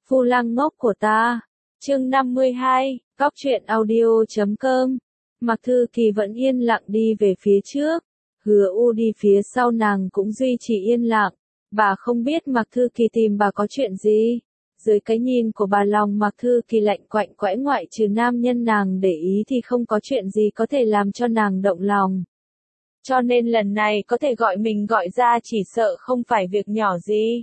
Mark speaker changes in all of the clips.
Speaker 1: Phu lang ngốc của ta. Chương 52, Cóc truyện audio.com. Mạc Thư Kỳ vẫn yên lặng đi về phía trước. Hứa U đi phía sau nàng cũng duy trì yên lặng. Bà không biết Mạc Thư Kỳ tìm bà có chuyện gì. Dưới cái nhìn của bà, lòng Mạc Thư Kỳ lạnh quạnh quẽ, ngoại trừ nam nhân nàng để ý thì không có chuyện gì có thể làm cho nàng động lòng. Cho nên lần này có thể gọi mình gọi ra chỉ sợ không phải việc nhỏ gì.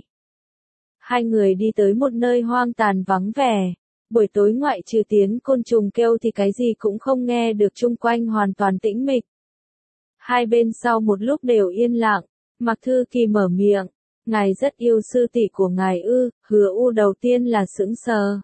Speaker 1: Hai người đi tới một nơi hoang tàn vắng vẻ. Buổi tối ngoại trừ tiếng côn trùng kêu thì cái gì cũng không nghe được, chung quanh hoàn toàn tĩnh mịch. Hai bên sau một lúc đều yên lặng. Mạc Thư Kỳ mở miệng. Ngài rất yêu sư tỷ của ngài ư? Hứa U đầu tiên là sững sờ.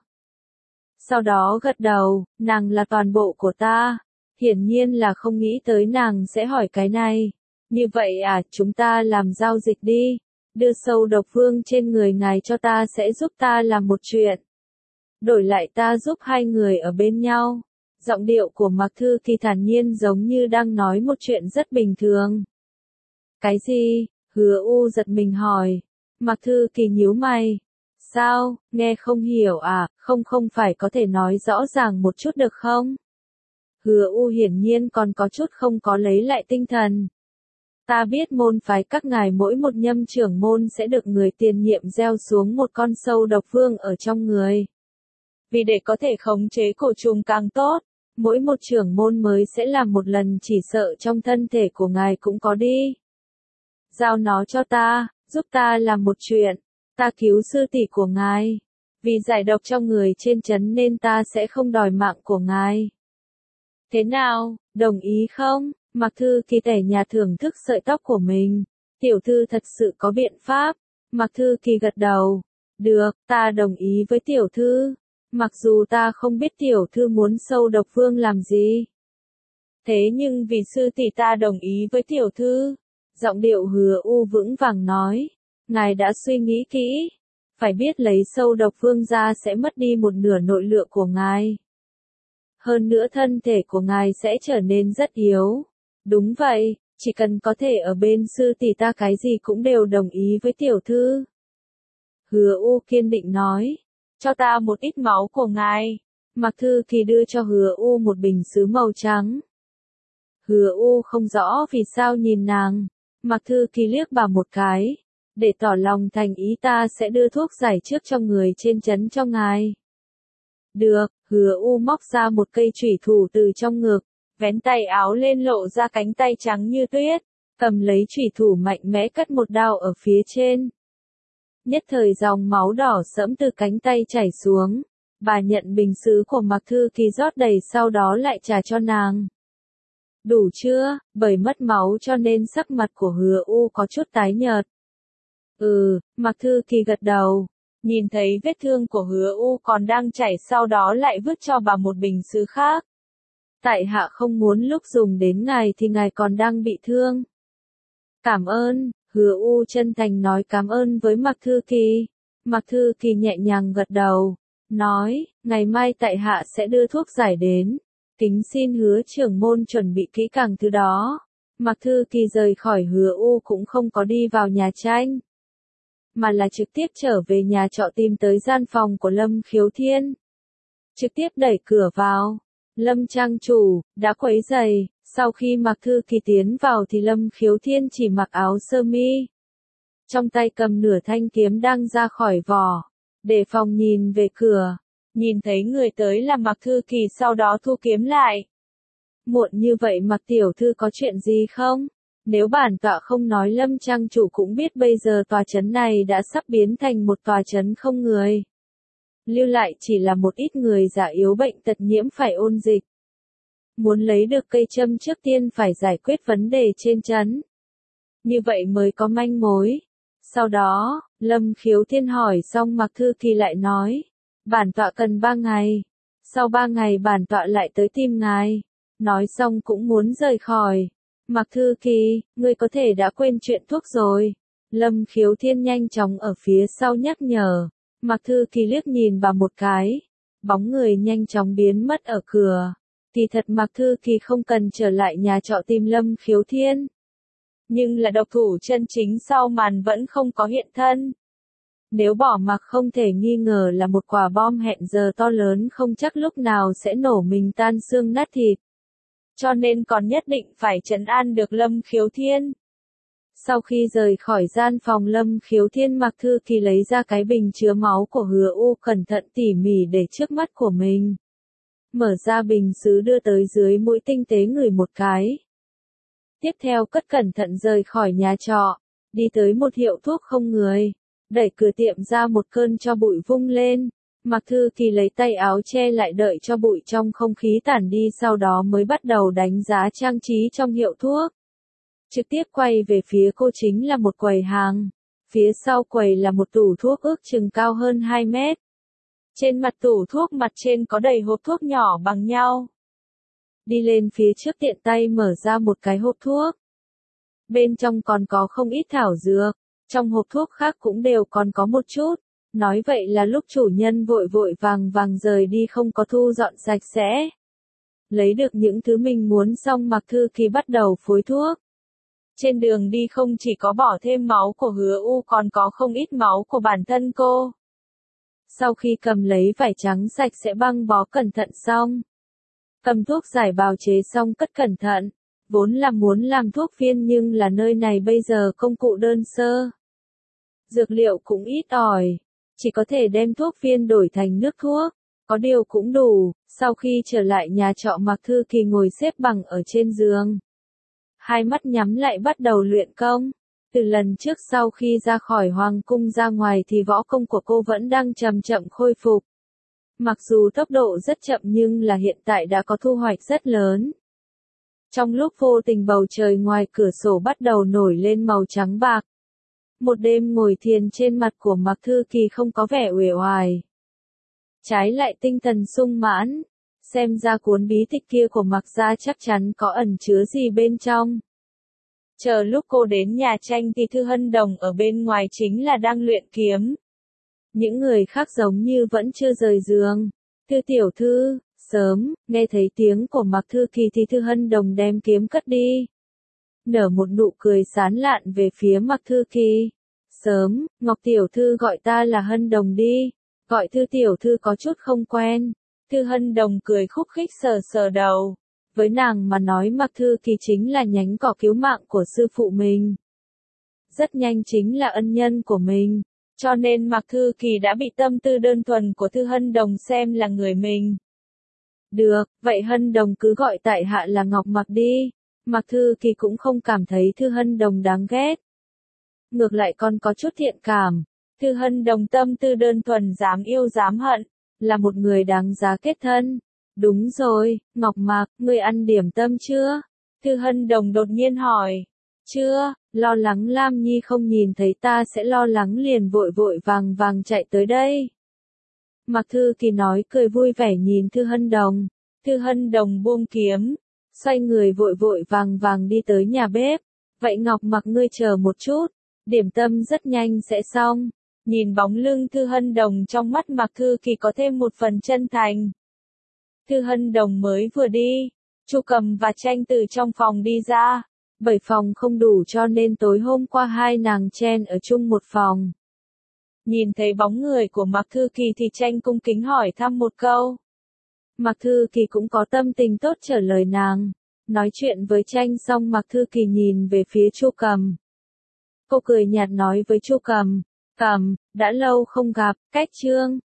Speaker 1: Sau đó gật đầu, nàng là toàn bộ của ta. Hiển nhiên là không nghĩ tới nàng sẽ hỏi cái này. Như vậy à, chúng ta làm giao dịch đi. Đưa sâu độc vương trên người ngài cho ta sẽ giúp ta làm một chuyện. Đổi lại ta giúp hai người ở bên nhau. Giọng điệu của Mạc Thư Kỳ thản nhiên giống như đang nói một chuyện rất bình thường. Cái gì? Hứa U giật mình hỏi. Mạc Thư Kỳ nhíu mày. Sao, nghe không hiểu à, không phải có thể nói rõ ràng một chút được không? Hứa U hiển nhiên còn có chút không có lấy lại tinh thần. Ta biết môn phái các ngài mỗi một nhâm trưởng môn sẽ được người tiền nhiệm gieo xuống một con sâu độc vương ở trong người. Vì để có thể khống chế cổ trùng càng tốt, mỗi một trưởng môn mới sẽ làm một lần, chỉ sợ trong thân thể của ngài cũng có đi. Giao nó cho ta, giúp ta làm một chuyện, ta cứu sư tỷ của ngài. Vì giải độc trong người trên trấn nên ta sẽ không đòi mạng của ngài. Thế nào, đồng ý không? Mạc Thư Kỳ tẻ nhà thưởng thức sợi tóc của mình. Tiểu thư thật sự có biện pháp. Mạc Thư Kỳ gật đầu. Được, ta đồng ý với tiểu thư. Mặc dù ta không biết tiểu thư muốn sâu độc vương làm gì. Thế nhưng vì sư tỷ ta đồng ý với tiểu thư. Giọng điệu Hứa U vững vàng nói. Ngài đã suy nghĩ kỹ. Phải biết lấy sâu độc vương ra sẽ mất đi một nửa nội lượng của ngài. Hơn nữa thân thể của ngài sẽ trở nên rất yếu. Đúng vậy, chỉ cần có thể ở bên sư tỷ ta cái gì cũng đều đồng ý với tiểu thư. Hứa U kiên định nói. Cho ta một ít máu của ngài. Mạc Thư Kỳ đưa cho Hứa U một bình sứ màu trắng. Hứa U không rõ vì sao nhìn nàng. Mạc Thư Kỳ liếc bà một cái. Để tỏ lòng thành ý ta sẽ đưa thuốc giải trước cho người trên trấn cho ngài. Được, Hứa U móc ra một cây chủy thủ từ trong ngực. Vén tay áo lên lộ ra cánh tay trắng như tuyết. Cầm lấy chủy thủ mạnh mẽ cắt một đao ở phía trên. Nhất thời dòng máu đỏ sẫm từ cánh tay chảy xuống. Bà nhận bình sứ của Mạc Thư Kỳ rót đầy, sau đó lại trả cho nàng. Đủ chưa? Bởi mất máu cho nên sắc mặt của Hứa U có chút tái nhợt. Mạc Thư Kỳ gật đầu. Nhìn thấy vết thương của Hứa U còn đang chảy, sau đó lại vứt cho bà một bình sứ khác. Tại hạ không muốn lúc dùng đến ngài thì ngài còn đang bị thương. Cảm ơn. Hứa U chân thành nói cảm ơn với Mạc Thư Kỳ. Mạc Thư Kỳ nhẹ nhàng gật đầu. Nói, ngày mai tại hạ sẽ đưa thuốc giải đến. Kính xin Hứa trưởng môn chuẩn bị kỹ càng thứ đó. Mạc Thư Kỳ rời khỏi Hứa U cũng không có đi vào nhà tranh. Mà là trực tiếp trở về nhà trọ tìm tới gian phòng của Lâm Khiếu Thiên. Trực tiếp đẩy cửa vào. Lâm trang chủ, đã quấy rầy. Sau khi Mạc Thư Kỳ tiến vào thì Lâm Khiếu Thiên chỉ mặc áo sơ mi. Trong tay cầm nửa thanh kiếm đang ra khỏi vỏ. Đề phòng nhìn về cửa. Nhìn thấy người tới là Mạc Thư Kỳ, sau đó thu kiếm lại. Muộn như vậy Mạc tiểu thư có chuyện gì không? Nếu bản tọa không nói Lâm trang chủ cũng biết bây giờ tòa trấn này đã sắp biến thành một tòa trấn không người. Lưu lại chỉ là một ít người già yếu bệnh tật nhiễm phải ôn dịch. Muốn lấy được cây châm trước tiên phải giải quyết vấn đề trên trấn. Như vậy mới có manh mối. Sau đó, Lâm Khiếu Thiên hỏi xong Mạc Thư Kỳ lại nói. Bản tọa cần 3 ngày. Sau 3 ngày bản tọa lại tới tìm ngài. Nói xong cũng muốn rời khỏi. Mạc Thư Kỳ, ngươi có thể đã quên chuyện thuốc rồi. Lâm Khiếu Thiên nhanh chóng ở phía sau nhắc nhở. Mạc Thư Kỳ liếc nhìn bà một cái. Bóng người nhanh chóng biến mất ở cửa. Kỳ thật Mạc Thư Kỳ không cần trở lại nhà trọ tìm Lâm Khiếu Thiên. Nhưng là độc thủ chân chính sau màn vẫn không có hiện thân. Nếu bỏ mặc không thể nghi ngờ là một quả bom hẹn giờ to lớn không chắc lúc nào sẽ nổ mình tan xương nát thịt. Cho nên còn nhất định phải trấn an được Lâm Khiếu Thiên. Sau khi rời khỏi gian phòng Lâm Khiếu Thiên, Mạc Thư Kỳ lấy ra cái bình chứa máu của Hứa U, cẩn thận tỉ mỉ để trước mắt của mình. Mở ra bình sứ đưa tới dưới mũi tinh tế ngửi một cái. Tiếp theo cất cẩn thận rời khỏi nhà trọ, đi tới một hiệu thuốc không người, đẩy cửa tiệm ra, một cơn tro bụi vung lên. Mạc Thư Kỳ lấy tay áo che lại đợi cho bụi trong không khí tản đi, sau đó mới bắt đầu đánh giá trang trí trong hiệu thuốc. Trực tiếp quay về phía cô chính là một quầy hàng. Phía sau quầy là một tủ thuốc ước chừng cao hơn 2 mét. Trên mặt tủ thuốc mặt trên có đầy hộp thuốc nhỏ bằng nhau. Đi lên phía trước tiện tay mở ra một cái hộp thuốc. Bên trong còn có không ít thảo dược, trong hộp thuốc khác cũng đều còn có một chút. Nói vậy là lúc chủ nhân vội vội vàng vàng rời đi không có thu dọn sạch sẽ. Lấy được những thứ mình muốn xong, Mạc Thư Kỳ bắt đầu phối thuốc. Trên đường đi không chỉ có bỏ thêm máu của Hứa U, còn có không ít máu của bản thân cô. Sau khi cầm lấy vải trắng sạch sẽ băng bó cẩn thận xong, cầm thuốc giải bào chế xong cất cẩn thận. Vốn là muốn làm thuốc viên nhưng là nơi này bây giờ công cụ đơn sơ. Dược liệu cũng ít ỏi, chỉ có thể đem thuốc viên đổi thành nước thuốc, có điều cũng đủ. Sau khi trở lại nhà trọ, Mạc Thư Kỳ ngồi xếp bằng ở trên giường. Hai mắt nhắm lại bắt đầu luyện công. Từ lần trước sau khi ra khỏi hoàng cung ra ngoài thì võ công của cô vẫn đang chậm chậm khôi phục. Mặc dù tốc độ rất chậm nhưng là hiện tại đã có thu hoạch rất lớn. Trong lúc vô tình bầu trời ngoài cửa sổ bắt đầu nổi lên màu trắng bạc. Một đêm ngồi thiền trên mặt của Mạc Thư Kỳ không có vẻ uể oải. Trái lại tinh thần sung mãn. Xem ra cuốn bí tịch kia của Mạc gia chắc chắn có ẩn chứa gì bên trong. Chờ lúc cô đến nhà tranh thì Thư Hân Đồng ở bên ngoài chính là đang luyện kiếm. Những người khác giống như vẫn chưa rời giường. Thư tiểu thư, sớm, nghe thấy tiếng của Mạc Thư Kỳ thì Thư Hân Đồng đem kiếm cất đi. Nở một nụ cười sán lạn về phía Mạc Thư Kỳ. Sớm, Ngọc tiểu thư gọi ta là Hân Đồng đi. Gọi Thư tiểu thư có chút không quen. Thư Hân Đồng cười khúc khích sờ sờ đầu. Với nàng mà nói Mạc Thư Kỳ chính là nhánh cỏ cứu mạng của sư phụ mình. Rất nhanh chính là ân nhân của mình. Cho nên Mạc Thư Kỳ đã bị tâm tư đơn thuần của Thư Hân Đồng xem là người mình. Được, vậy Hân Đồng cứ gọi tại hạ là Ngọc Mạc đi. Mạc Thư Kỳ cũng không cảm thấy Thư Hân Đồng đáng ghét. Ngược lại còn có chút thiện cảm. Thư Hân Đồng tâm tư đơn thuần, dám yêu dám hận, là một người đáng giá kết thân. Đúng rồi, Ngọc Mạc, ngươi ăn điểm tâm chưa? Thư Hân Đồng đột nhiên hỏi. Chưa, lo lắng Lam Nhi không nhìn thấy ta sẽ lo lắng liền vội vội vàng vàng chạy tới đây. Mạc Thư Kỳ nói cười vui vẻ nhìn Thư Hân Đồng. Thư Hân Đồng buông kiếm, xoay người vội vội vàng vàng đi tới nhà bếp. Vậy Ngọc Mạc ngươi chờ một chút, điểm tâm rất nhanh sẽ xong. Nhìn bóng lưng Thư Hân Đồng, trong mắt Mạc Thư Kỳ có thêm một phần chân thành. Thư Hân Đồng mới vừa đi, Chu Cầm và Tranh từ trong phòng đi ra. Bởi phòng không đủ cho nên tối hôm qua hai nàng chen ở chung một phòng. Nhìn thấy bóng người của Mạc Thư Kỳ thì Tranh cung kính hỏi thăm một câu. Mạc Thư Kỳ cũng có tâm tình tốt trả lời nàng. Nói chuyện với Tranh xong Mạc Thư Kỳ nhìn về phía Chu Cầm. Cô cười nhạt nói với Chu Cầm. Cầm, đã lâu không gặp, cách chương.